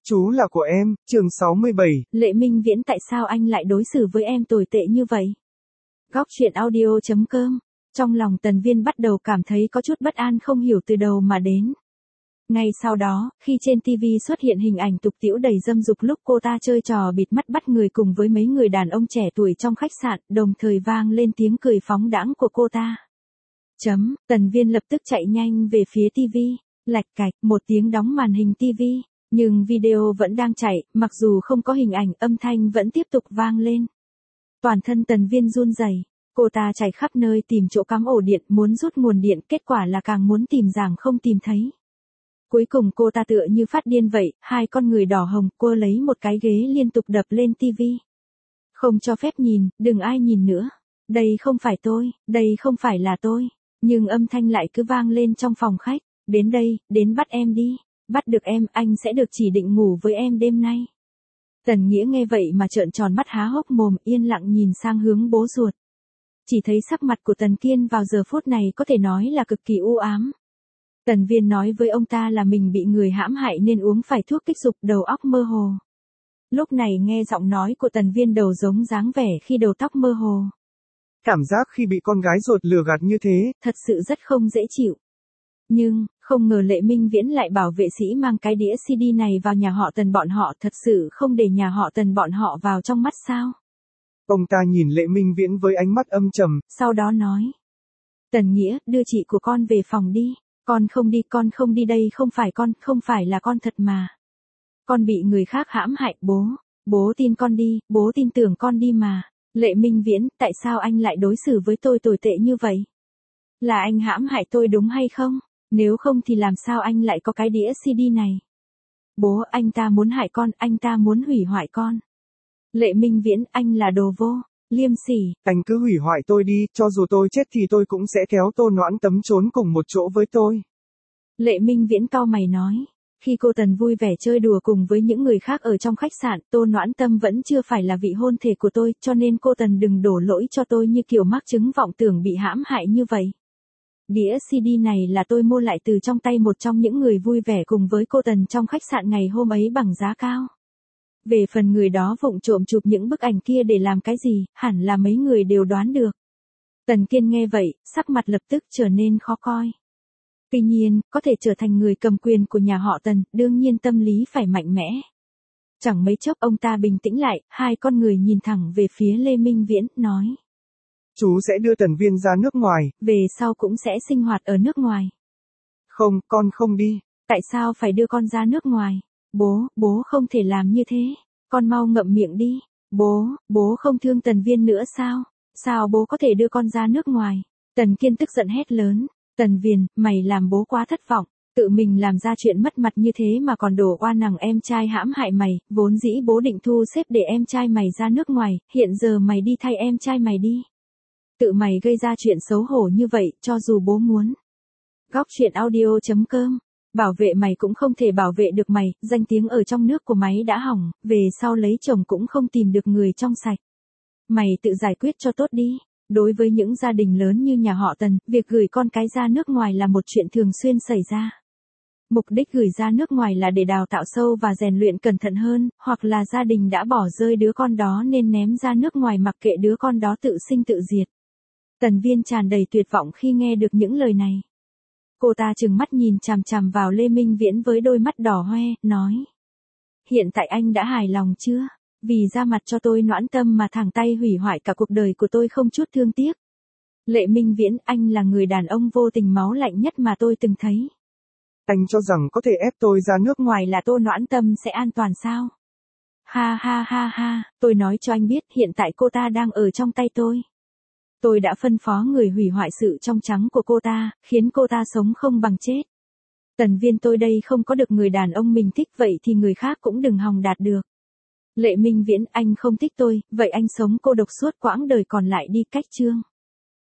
Chú là của em, chương 67. Lệ Minh Viễn, tại sao anh lại đối xử với em tồi tệ như vậy? Góc truyện audio.com. Trong lòng Tần Viên bắt đầu cảm thấy có chút bất an không hiểu từ đầu mà đến. Ngay sau đó, khi trên TV xuất hiện hình ảnh tục tĩu đầy dâm dục lúc cô ta chơi trò bịt mắt bắt người cùng với mấy người đàn ông trẻ tuổi trong khách sạn, đồng thời vang lên tiếng cười phóng đãng của cô ta. Tần Viên lập tức chạy nhanh về phía TV, lạch cạch, một tiếng đóng màn hình TV, nhưng video vẫn đang chạy, mặc dù không có hình ảnh, âm thanh vẫn tiếp tục vang lên. Toàn thân Tần Viên run rẩy, cô ta chạy khắp nơi tìm chỗ cắm ổ điện, muốn rút nguồn điện, kết quả là càng muốn tìm giảng không tìm thấy. Cuối cùng cô ta tựa như phát điên vậy, hai con người đỏ hồng, cô lấy một cái ghế liên tục đập lên TV. Không cho phép nhìn, đừng ai nhìn nữa. Đây không phải tôi, đây không phải là tôi. Nhưng âm thanh lại cứ vang lên trong phòng khách. Đến đây, đến bắt em đi. Bắt được em, anh sẽ được chỉ định ngủ với em đêm nay. Tần Nghĩa nghe vậy mà trợn tròn mắt há hốc mồm, yên lặng nhìn sang hướng bố ruột. Chỉ thấy sắc mặt của Tần Kiên vào giờ phút này có thể nói là cực kỳ u ám. Tần Viên nói với ông ta là mình bị người hãm hại nên uống phải thuốc kích dục, đầu óc mơ hồ. Lúc này nghe giọng nói của Tần Viên đầu giống dáng vẻ khi đầu tóc mơ hồ. Cảm giác khi bị con gái ruột lừa gạt như thế, thật sự rất không dễ chịu. Nhưng, không ngờ Lệ Minh Viễn lại bảo vệ sĩ mang cái đĩa CD này vào nhà họ Tần bọn họ, thật sự không để nhà họ Tần bọn họ vào trong mắt sao? Ông ta nhìn Lệ Minh Viễn với ánh mắt âm trầm. Sau đó nói. Tần Nghĩa, đưa chị của con về phòng đi. Con không đi, đây không phải con, không phải là con thật mà. Con bị người khác hãm hại, bố tin con đi, bố tin tưởng con đi mà. Lệ Minh Viễn, tại sao anh lại đối xử với tôi tồi tệ như vậy? Là anh hãm hại tôi đúng hay không? Nếu không thì làm sao anh lại có cái đĩa CD này? Bố, anh ta muốn hại con, anh ta muốn hủy hoại con. Lệ Minh Viễn, anh là đồ vô, liêm sỉ. Anh cứ hủy hoại tôi đi, cho dù tôi chết thì tôi cũng sẽ kéo Tô Noãn Tâm trốn cùng một chỗ với tôi. Lệ Minh Viễn cau mày nói. Khi cô Tần vui vẻ chơi đùa cùng với những người khác ở trong khách sạn, Tô Noãn Tâm vẫn chưa phải là vị hôn thê của tôi, cho nên cô Tần đừng đổ lỗi cho tôi như kiểu mắc chứng vọng tưởng bị hãm hại như vậy. Đĩa CD này là tôi mua lại từ trong tay một trong những người vui vẻ cùng với cô Tần trong khách sạn ngày hôm ấy bằng giá cao. Về phần người đó vụng trộm chụp những bức ảnh kia để làm cái gì, hẳn là mấy người đều đoán được. Tần Kiên nghe vậy, sắc mặt lập tức trở nên khó coi. Tuy nhiên, có thể trở thành người cầm quyền của nhà họ Tần, đương nhiên tâm lý phải mạnh mẽ. Chẳng mấy chốc ông ta bình tĩnh lại, hai con người nhìn thẳng về phía Lê Minh Viễn, nói. Chú sẽ đưa Tần Viên ra nước ngoài. Về sau cũng sẽ sinh hoạt ở nước ngoài. Không, con không đi. Tại sao phải đưa con ra nước ngoài? Bố không thể làm như thế. Con mau ngậm miệng đi. Bố không thương Tần Viên nữa sao? Sao bố có thể đưa con ra nước ngoài? Tần Kiên tức giận hét lớn. Tần Viên, mày làm bố quá thất vọng. Tự mình làm ra chuyện mất mặt như thế mà còn đổ oan nằng em trai hãm hại mày. Vốn dĩ bố định thu xếp để em trai mày ra nước ngoài. Hiện giờ mày đi thay em trai mày đi. Tự mày gây ra chuyện xấu hổ như vậy, cho dù bố muốn. Góc truyện audio.com. Bảo vệ mày cũng không thể bảo vệ được mày, danh tiếng ở trong nước của mày đã hỏng, về sau lấy chồng cũng không tìm được người trong sạch. Mày tự giải quyết cho tốt đi. Đối với những gia đình lớn như nhà họ Tần, việc gửi con cái ra nước ngoài là một chuyện thường xuyên xảy ra. Mục đích gửi ra nước ngoài là để đào tạo sâu và rèn luyện cẩn thận hơn, hoặc là gia đình đã bỏ rơi đứa con đó nên ném ra nước ngoài mặc kệ đứa con đó tự sinh tự diệt. Tần Viên tràn đầy tuyệt vọng khi nghe được những lời này. Cô ta trừng mắt nhìn chằm chằm vào Lê Minh Viễn với đôi mắt đỏ hoe, nói. Hiện tại anh đã hài lòng chưa? Vì ra mặt cho tôi Noãn Tâm mà thẳng tay hủy hoại cả cuộc đời của tôi không chút thương tiếc. Lệ Minh Viễn, anh là người đàn ông vô tình máu lạnh nhất mà tôi từng thấy. Anh cho rằng có thể ép tôi ra nước ngoài là Tô Noãn Tâm sẽ an toàn sao? Ha, tôi nói cho anh biết hiện tại cô ta đang ở trong tay tôi. Tôi đã phân phó người hủy hoại sự trong trắng của cô ta, khiến cô ta sống không bằng chết. Tần Viên, tôi đây không có được người đàn ông mình thích, vậy thì người khác cũng đừng hòng đạt được. Lệ Minh Viễn, anh không thích tôi, vậy anh sống cô độc suốt quãng đời còn lại đi, cách chương.